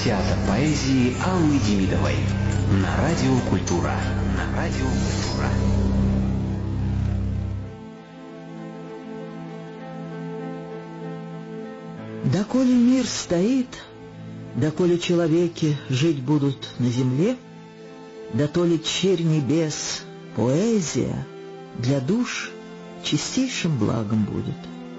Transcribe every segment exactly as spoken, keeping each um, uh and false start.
Театр поэзии Аллы Демидовой на Радио Культура. На Радио Культура. Доколе мир стоит, доколе человеки жить будут на земле, дотоле черь небес, поэзия для душ чистейшим благом будет.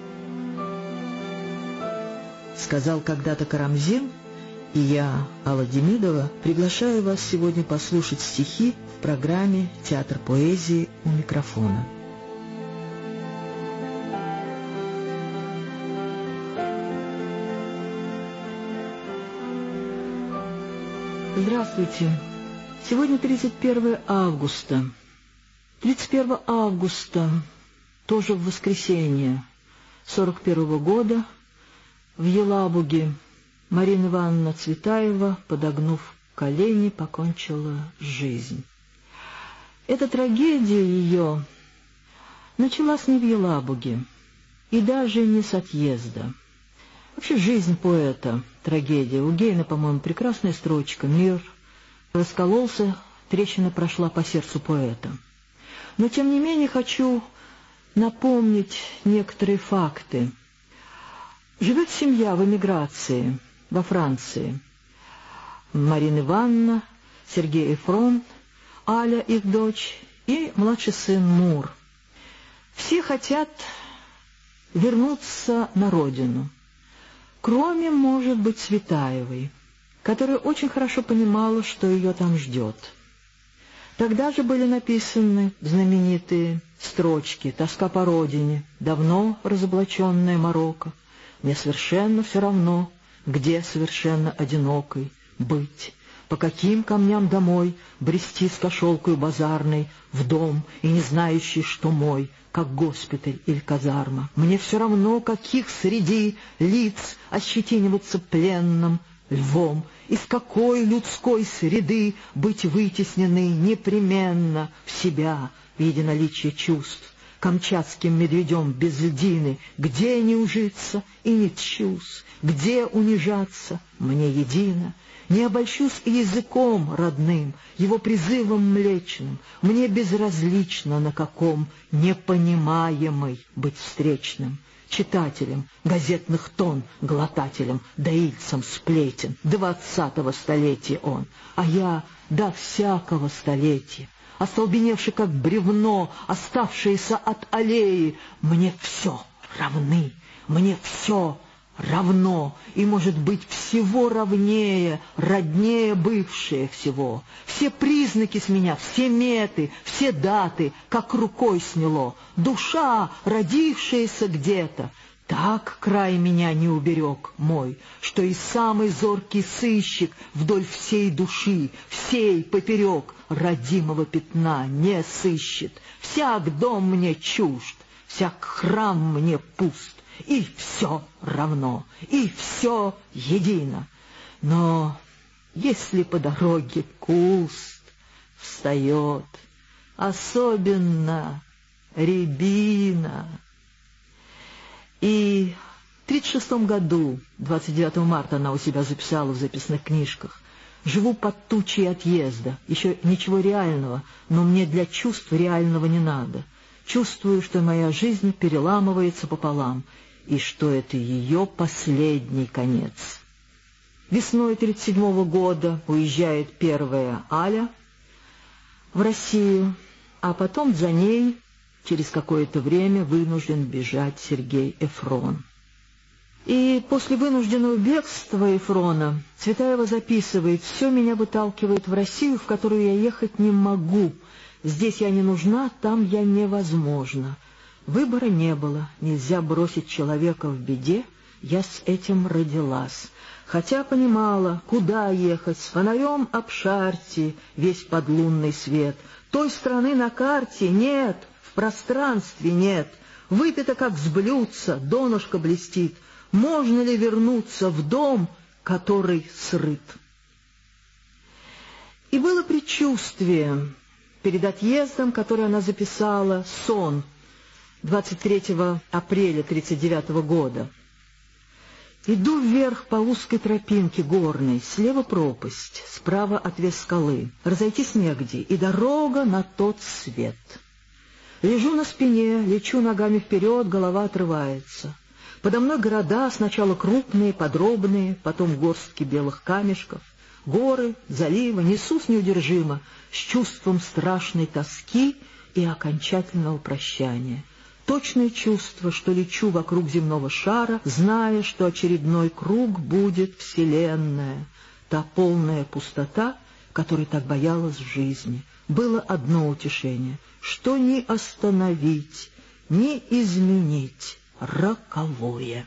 Сказал когда-то Карамзин, и я, Алла Демидова, приглашаю вас сегодня послушать стихи в программе «Театр поэзии» у микрофона. Здравствуйте. Сегодня тридцать первое августа. тридцать первого августа, тоже в воскресенье сорок первого года, в Елабуге Марина Ивановна Цветаева, подогнув колени, покончила жизнь. Эта трагедия ее началась не в Елабуге и даже не с отъезда. Вообще жизнь поэта — трагедия. У Гейна, по-моему, прекрасная строчка: «Мир раскололся, трещина прошла по сердцу поэта». Но, тем не менее, хочу напомнить некоторые факты. Живет семья в эмиграции, во Франции. Марина Ивановна, Сергей Эфрон, Аля, их дочь, и младший сын Мур. Все хотят вернуться на родину, кроме, может быть, Цветаевой, которая очень хорошо понимала, что ее там ждет. Тогда же были написаны знаменитые строчки «Тоска по родине», «Давно разоблаченная Марокко», «Мне совершенно все равно, где совершенно одинокой быть, по каким камням домой брести с кошелкою базарной в дом и не знающий, что мой, как госпиталь или казарма. Мне все равно, каких среди лиц ощетиниваться пленным львом, из какой людской среды быть вытеснены непременно в себя в единоличие чувств. Камчатским медведем без льдины, где не ужиться и не тщусь, где унижаться, мне едино. Не обольщусь и языком родным, его призывом млечным, мне безразлично, на каком непонимаемый быть встречным. Читателем газетных тонн, глотателем, доильцем сплетен, двадцатого столетия он, а я до всякого столетия, остолбеневший как бревно, оставшееся от аллеи, мне все равны, мне все равно, и, может быть, всего равнее, роднее бывшее всего. Все признаки с меня, все меты, все даты, как рукой сняло. Душа, родившаяся где-то, так край меня не уберег мой, что и самый зоркий сыщик вдоль всей души, всей поперек родимого пятна не сыщет. Всяк дом мне чужд, всяк храм мне пуст, и все равно, и все едино. Но если по дороге куст встает, особенно рябина. И в тридцать шестом году, двадцать девятого марта, она у себя записала в записных книжках: «Живу под тучей отъезда, еще ничего реального, но мне для чувств реального не надо. Чувствую, что моя жизнь переламывается пополам, и что это ее последний конец». Весной тридцать седьмого года уезжает первая Аля в Россию, а потом за ней через какое-то время вынужден бежать Сергей Эфрон. И после вынужденного бегства Эфрона Цветаева записывает: «Все меня выталкивает в Россию, в которую я ехать не могу. Здесь я не нужна, там я невозможна. Выбора не было, нельзя бросить человека в беде, я с этим родилась. Хотя понимала, куда ехать, с фонарем обшарьте весь подлунный свет. Той страны на карте нет, в пространстве нет. Выпито, как с блюдца, донышко блестит. Можно ли вернуться в дом, который срыт?» И было предчувствие перед отъездом, которое она записала, сон, двадцать третьего апреля тридцать девятого года. Иду вверх по узкой тропинке горной, слева пропасть, справа отвес скалы, разойтись негде, и дорога на тот свет. Лежу на спине, лечу ногами вперед, голова отрывается. Подо мной города, сначала крупные, подробные, потом горстки белых камешков, горы, заливы, несусь неудержимо, с чувством страшной тоски и окончательного прощания. Точное чувство, что лечу вокруг земного шара, зная, что очередной круг будет вселенная, та полная пустота, которой так боялась в жизни. Было одно утешение, что ни остановить, ни изменить роковое.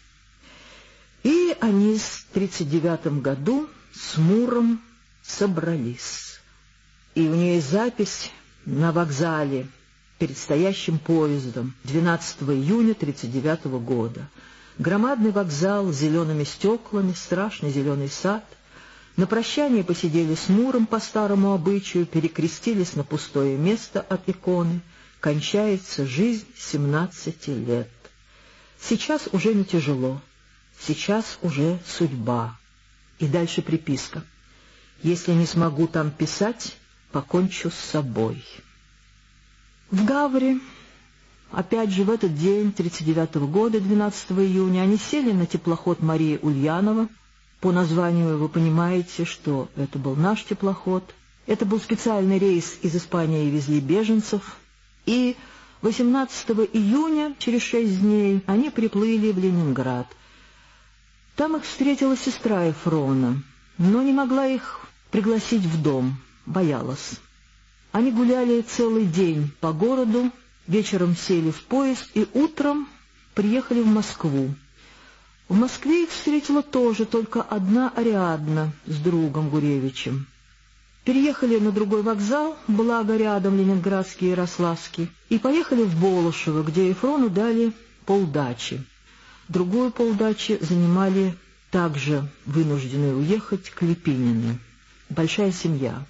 И они в тридцать девятом году с Муром собрались. И у нее есть запись на вокзале перед стоящим поездом двенадцатого июня тридцать девятого года. Громадный вокзал с зелеными стеклами, страшный зеленый сад. На прощание посидели с Муром по старому обычаю, перекрестились на пустое место от иконы. Кончается жизнь семнадцати лет. Сейчас уже не тяжело, сейчас уже судьба. И дальше приписка. Если не смогу там писать, покончу с собой. В Гавре, опять же в этот день, тридцать девятого года, двенадцатого июня, они сели на теплоход Мария Ульянова. По названию вы понимаете, что это был наш теплоход. Это был специальный рейс из Испании, везли беженцев. И восемнадцатого июня, через шесть дней, они приплыли в Ленинград. Там их встретила сестра Эфрона, но не могла их пригласить в дом, боялась. Они гуляли целый день по городу, вечером сели в поезд и утром приехали в Москву. В Москве их встретила тоже только одна Ариадна с другом Гуревичем. Переехали на другой вокзал, благо рядом Ленинградский и Ярославский, и поехали в Болошево, где Эфрону дали полдачи. Другую полдачи занимали также вынужденные уехать Клепинины. Большая семья.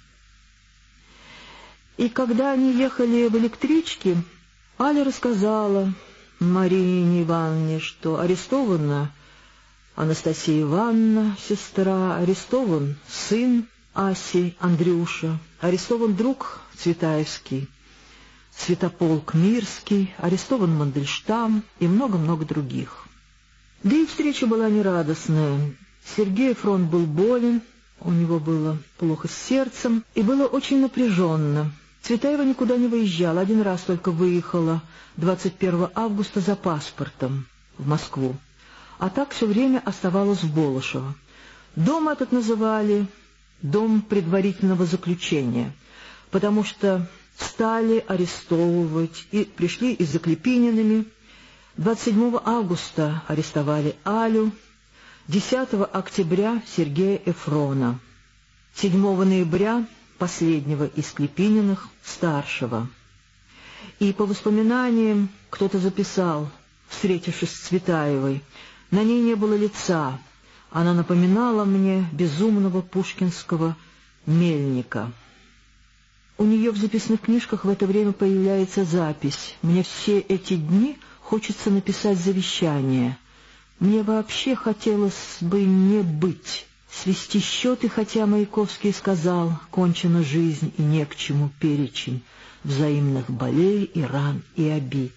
И когда они ехали в электричке, Аля рассказала Марине Ивановне, что арестована Анастасия Ивановна, сестра, арестован сын Аси, Андрюша, арестован друг Цветаевский, Святополк Мирский, арестован Мандельштам и много-много других. Да и встреча была нерадостная. Сергей Эфрон был болен, у него было плохо с сердцем, и было очень напряженно. Цветаева никуда не выезжала, один раз только выехала двадцать первого августа за паспортом в Москву, а так все время оставалась в Болошево. Дом этот называли «дом предварительного заключения», потому что стали арестовывать и пришли и за Клепининами. двадцать седьмого августа арестовали Алю, десятого октября Сергея Эфрона, седьмого ноября последнего из Клепининых, старшего. И по воспоминаниям кто-то записал, встретившись с Цветаевой, на ней не было лица, она напоминала мне безумного пушкинского мельника. У нее в записных книжках в это время появляется запись: «Мне все эти дни хочется написать завещание. Мне вообще хотелось бы не быть, свести счеты, хотя Маяковский сказал, кончена жизнь и не к чему перечень взаимных болей и ран и обид».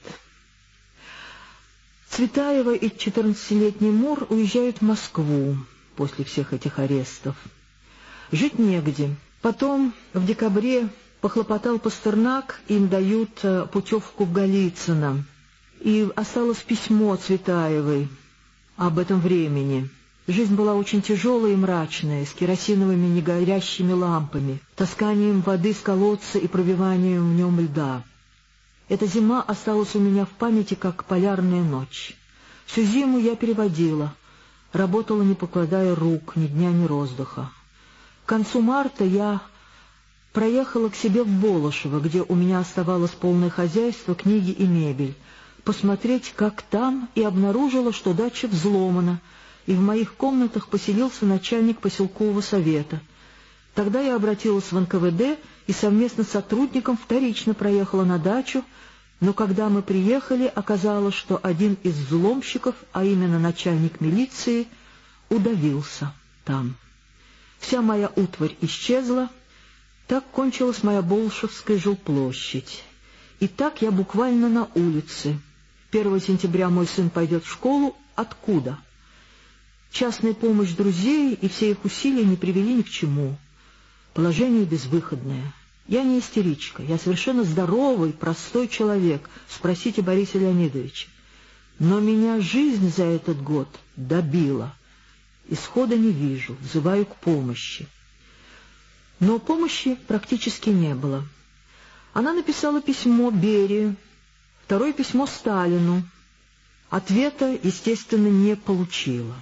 Цветаева и четырнадцатилетний Мур уезжают в Москву после всех этих арестов. Жить негде. Потом в декабре похлопотал Пастернак, им дают путевку в Голицыно. И осталось письмо Цветаевой об этом времени. Жизнь была очень тяжелая и мрачная, с керосиновыми негорящими лампами, тасканием воды с колодца и пробиванием в нем льда. Эта зима осталась у меня в памяти, как полярная ночь. Всю зиму я переводила, работала, не покладая рук, ни дня, ни роздыха. К концу марта я проехала к себе в Болошево, где у меня оставалось полное хозяйство, книги и мебель, посмотреть, как там, и обнаружила, что дача взломана, и в моих комнатах поселился начальник поселкового совета. Тогда я обратилась в эн ка вэ дэ и совместно с сотрудником вторично проехала на дачу, Но когда мы приехали, оказалось, что один из взломщиков, а именно начальник милиции, удавился там. Вся моя утварь исчезла. Так кончилась моя Болшевская жилплощадь. И так я буквально на улице. первого сентября мой сын пойдет в школу. Откуда? Частная помощь друзей и все их усилия не привели ни к чему. Положение безвыходное. Я не истеричка, я совершенно здоровый, простой человек. Спросите Бориса Леонидовича. Но меня жизнь за этот год добила. Исхода не вижу, взываю к помощи. Но помощи практически не было. Она написала письмо Берии, второе письмо Сталину. Ответа, естественно, не получила.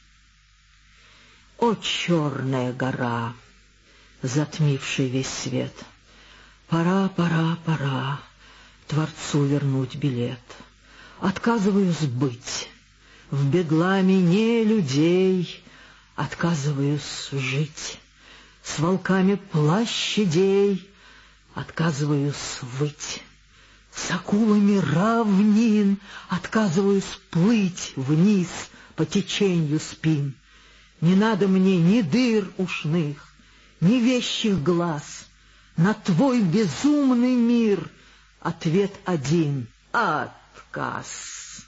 О, черная гора, затмившая весь свет! Пора, пора, пора Творцу вернуть билет. Отказываюсь быть в бедламе не людей, отказываюсь жить с волками площадей, отказываюсь выть с акулами равнин, отказываюсь плыть вниз по течению спин. Не надо мне ни дыр ушных, ни вещих глаз. На твой безумный мир ответ один — отказ.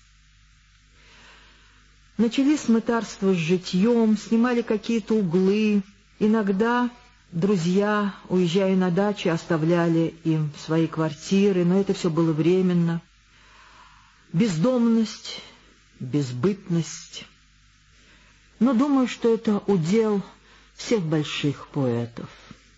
Начались мытарства с житьем, снимали какие-то углы. Иногда друзья, уезжая на дачу, оставляли им свои квартиры, но это все было временно. Бездомность, безбытность. Но думаю, что это удел всех больших поэтов.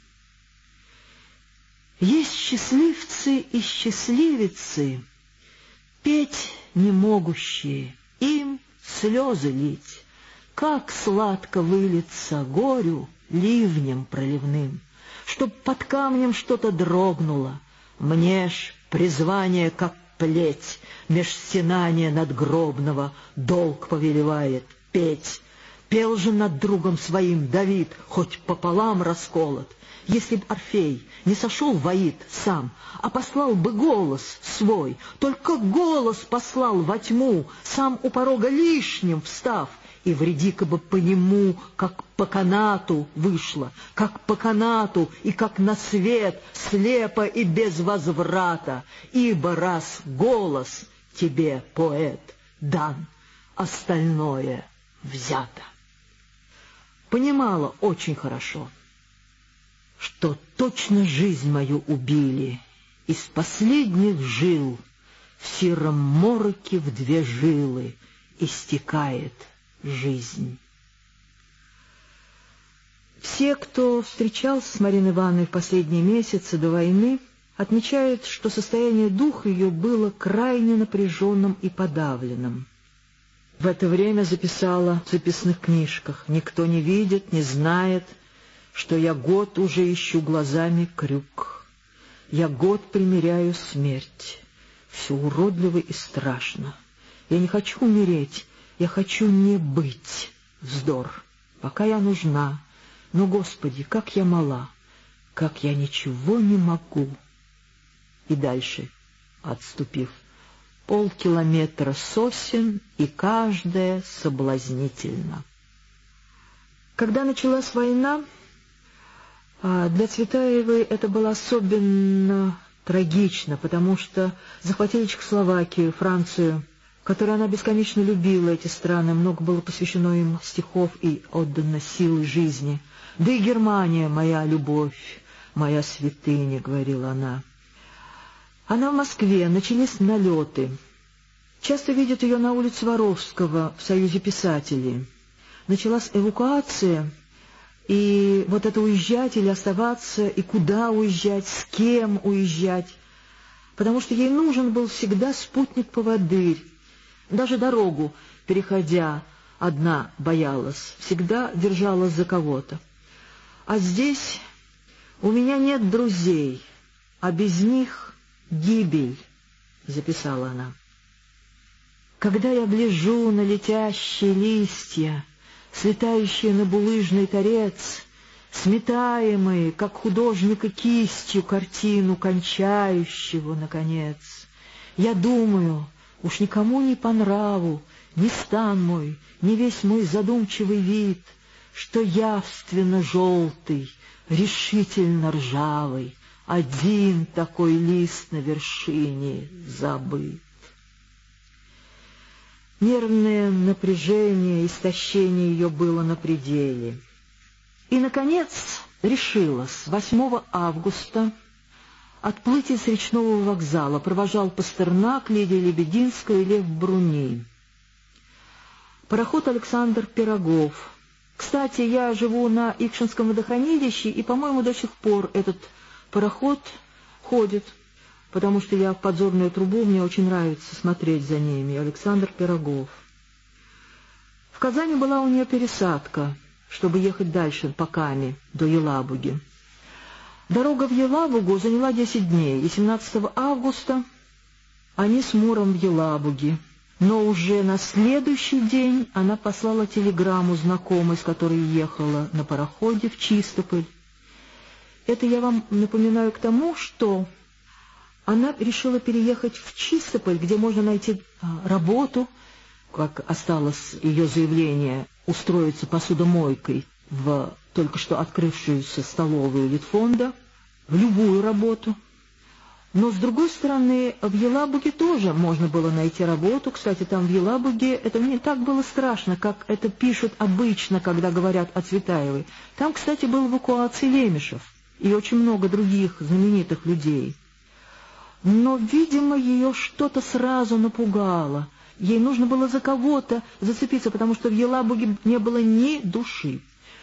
Есть счастливцы и счастливицы, петь не могущие, им слезы лить. Как сладко вылиться горю ливнем проливным, чтоб под камнем что-то дрогнуло. Мне ж призвание, как плеть, меж стенания надгробного долг повелевает петь. Пел же над другом своим Давид, хоть пополам расколот. Если б Орфей не сошел в Аид сам, а послал бы голос свой, только голос послал во тьму, сам у порога лишним встав, и вреди-ка бы по нему, как по канату вышло, как по канату и как на свет, слепо и без возврата, ибо раз голос тебе, поэт, дан, остальное взято. Понимала очень хорошо, что точно жизнь мою убили, из последних жил в сером мороке в две жилы истекает жизнь. Все, кто встречался с Мариной Ивановной в последние месяцы до войны, отмечают, что состояние духа ее было крайне напряженным и подавленным. В это время записала в записных книжках: «Никто не видит, не знает, что я год уже ищу глазами крюк. Я год примеряю смерть. Все уродливо и страшно. Я не хочу умереть, я хочу не быть. Вздор. Пока я нужна. Но, Господи, как я мала, как я ничего не могу». И дальше, отступив: полкилометра сосен, и каждая соблазнительна. Когда началась война, для Цветаевой это было особенно трагично, потому что захватили Чехословакию, Францию, которую она бесконечно любила, эти страны, много было посвящено им стихов и отдано силой жизни. Да и Германия — моя любовь, моя святыня, — говорила она. Она в Москве, начались налеты. Часто видят ее на улице Воровского в Союзе писателей. Началась эвакуация, и вот это уезжать или оставаться, и куда уезжать, с кем уезжать, потому что ей нужен был всегда спутник-поводырь. Даже дорогу, переходя, одна боялась, всегда держалась за кого-то. А здесь у меня нет друзей, а без них гибель, — записала она. Когда я гляжу на летящие листья, слетающие на булыжный торец, сметаемые, как художника кистью, картину кончающего, наконец, Я думаю, уж никому не по нраву, ни стан мой, ни весь мой задумчивый вид, что явственно желтый, решительно ржавый, один такой лист на вершине забыт. Нервное напряжение, истощение ее было на пределе. И, наконец, решилась восьмого августа отплыть из речного вокзала. Провожал Пастернак, Лидия Лебединская и Лев Бруни. Пароход Александр Пирогов. Кстати, я живу на Икшинском водохранилище, и, по-моему, до сих пор этот пароход ходит, потому что я в подзорную трубу, мне очень нравится смотреть за ними. Александр Пирогов. В Казани была у нее пересадка, чтобы ехать дальше по Каме, до Елабуги. Дорога в Елабугу заняла десять дней, и семнадцатого августа они с Муром в Елабуге. Но уже на следующий день она послала телеграмму знакомой, с которой ехала на пароходе в Чистополь. Это я вам напоминаю к тому, что она решила переехать в Чистополь, где можно найти работу, как осталось ее заявление, устроиться посудомойкой в только что открывшуюся столовую Литфонда, в любую работу. Но, с другой стороны, в Елабуге тоже можно было найти работу. Кстати, там в Елабуге это не так было страшно, как это пишут обычно, когда говорят о Цветаевой. Там, кстати, был в эвакуации Лемешев и очень много других знаменитых людей. Но, видимо, ее что-то сразу напугало. Ей нужно было за кого-то зацепиться, потому что в Елабуге не было ни души.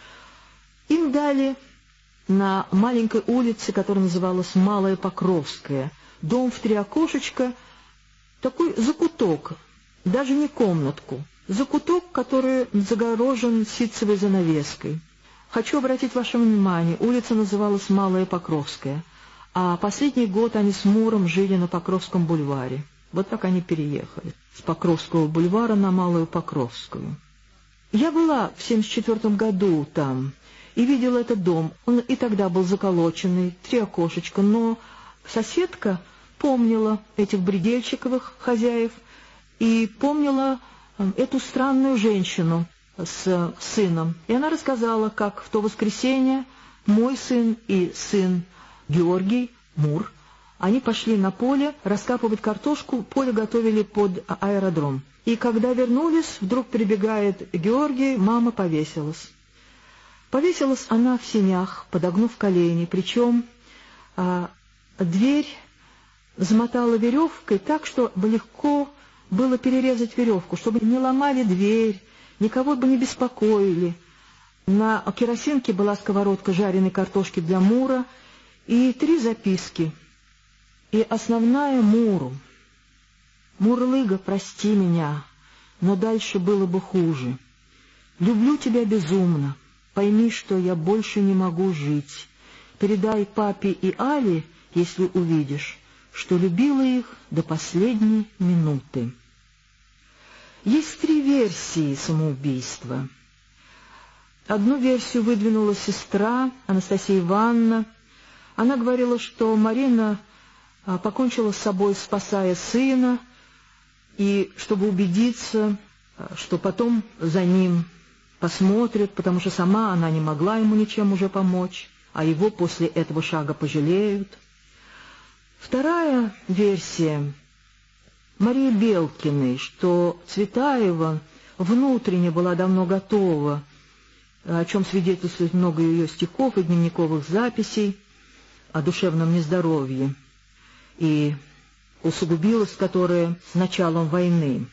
Им дали на маленькой улице, которая называлась Малая Покровская, дом в три окошечка, такой закуток, даже не комнатку, закуток, который загорожен ситцевой занавеской. Хочу обратить ваше внимание, улица называлась Малая Покровская, а последний год они с Муром жили на Покровском бульваре. Вот так они переехали, с Покровского бульвара на Малую Покровскую. Я была в семьдесят четвёртом году там и видела этот дом. Он и тогда был заколоченный, три окошечка, но соседка помнила этих Бредельчиковых хозяев и помнила эту странную женщину с сыном. И она рассказала, как в то воскресенье мой сын и сын Георгий Мур, они пошли на поле раскапывать картошку, поле готовили под аэродром. И когда вернулись, вдруг прибегает Георгий, мама повесилась. Повесилась она в сенях, подогнув колени, причем а, дверь замотала веревкой так, что легко было перерезать веревку, чтобы не ломали дверь, никого бы не беспокоили. На керосинке была сковородка жареной картошки для Мура и три записки. И основная Муру. «Мурлыга, прости меня, но дальше было бы хуже. Люблю тебя безумно. Пойми, что я больше не могу жить. Передай папе и Але, если увидишь, что любила их до последней минуты». Есть три версии самоубийства. Одну версию выдвинула сестра Анастасия Ивановна. Она говорила, что Марина покончила с собой, спасая сына, и чтобы убедиться, что потом за ним посмотрят, потому что сама она не могла ему ничем уже помочь, а его после этого шага пожалеют. Вторая версия Марии Белкиной, что Цветаева внутренне была давно готова, о чем свидетельствует много ее стихов и дневниковых записей о душевном нездоровье, и усугубилась которая с началом войны.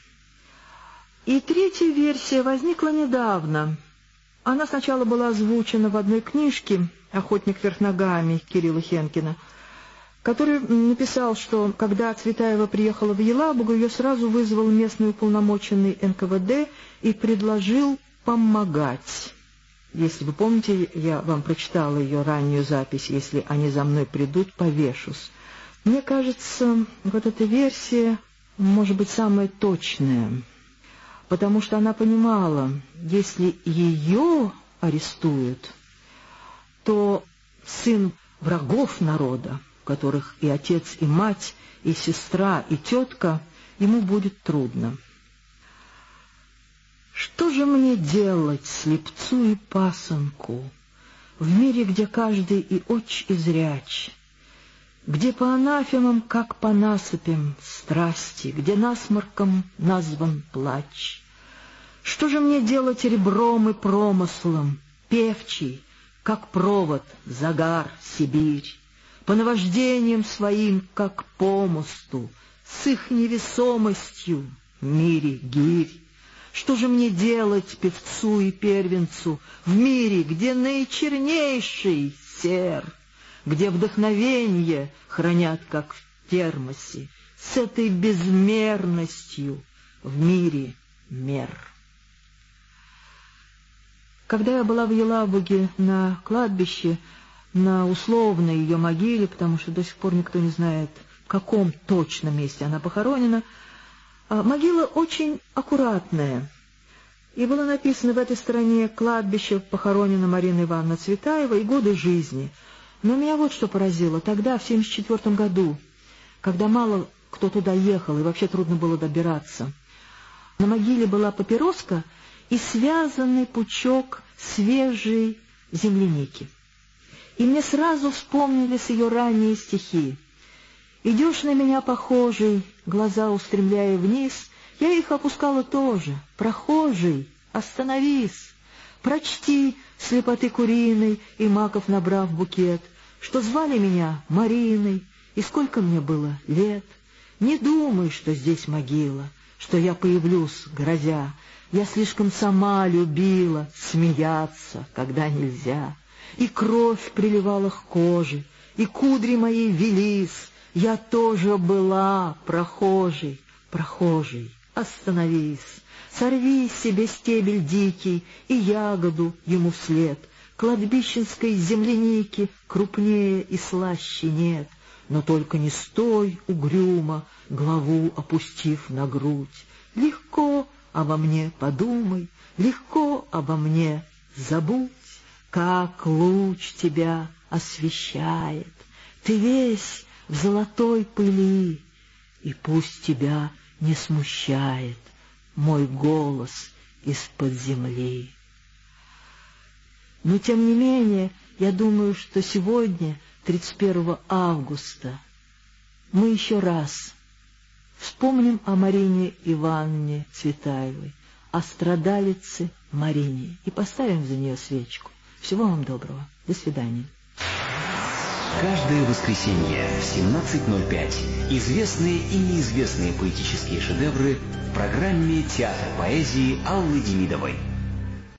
И третья версия возникла недавно. Она сначала была озвучена в одной книжке «Охотник вверх ногами» Кирилла Хенкина, который написал, что когда Цветаева приехала в Елабугу, ее сразу вызвал местный уполномоченный эн ка вэ дэ и предложил помогать. Если вы помните, я вам прочитала ее раннюю запись «Если они за мной придут, повешусь». Мне кажется, вот эта версия может быть самая точная, потому что она понимала, если ее арестуют, то сын врагов народа в которых и отец, и мать, и сестра, и тетка, ему будет трудно. Что же мне делать, слепцу и пасынку, в мире, где каждый и оч, и зряч, где по анафемам, как по насыпям, страсти, где насморком назван плач? Что же мне делать ребром и промыслом, певчий, как провод, загар, Сибирь, по наваждениям своим, как по мосту, с их невесомостью в мире гирь? Что же мне делать, певцу и первенцу, в мире, где наичернейший сер, где вдохновенье хранят, как в термосе, с этой безмерностью в мире мер? Когда я была в Елабуге на кладбище, на условной ее могиле, потому что до сих пор никто не знает, в каком точно месте она похоронена, могила очень аккуратная, и было написано в этой стороне: «Кладбище похоронена Марина Ивановна Цветаева и годы жизни». Но меня вот что поразило. Тогда, в семьдесят четвёртом году, когда мало кто туда ехал и вообще трудно было добираться, на могиле была папироска и связанный пучок свежей земляники. И мне сразу вспомнились ее ранние стихи. «Идешь на меня похожий, глаза устремляя вниз, я их опускала тоже. Прохожий, остановись, прочти слепоты куриной и маков набрав букет, что звали меня Мариной, и сколько мне было лет. Не думай, что здесь могила, что я появлюсь, грозя. Я слишком сама любила смеяться, когда нельзя. И кровь приливала к коже, и кудри мои велись. Я тоже была прохожей, прохожей, остановись, сорви себе стебель дикий и ягоду ему вслед. Кладбищенской земляники крупнее и слаще нет, но только не стой угрюмо, главу опустив на грудь. Легко обо мне подумай, легко обо мне забудь, как луч тебя освещает, ты весь в золотой пыли, и пусть тебя не смущает мой голос из-под земли. Но, тем не менее, я думаю, что сегодня, тридцать первого августа, мы еще раз вспомним о Марине Ивановне Цветаевой, о страдалице Марине, и поставим за нее свечку. Всего вам доброго. До свидания. Каждое воскресенье в семнадцать ноль пять известные и неизвестные поэтические шедевры в программе «Театр поэзии» Аллы Демидовой.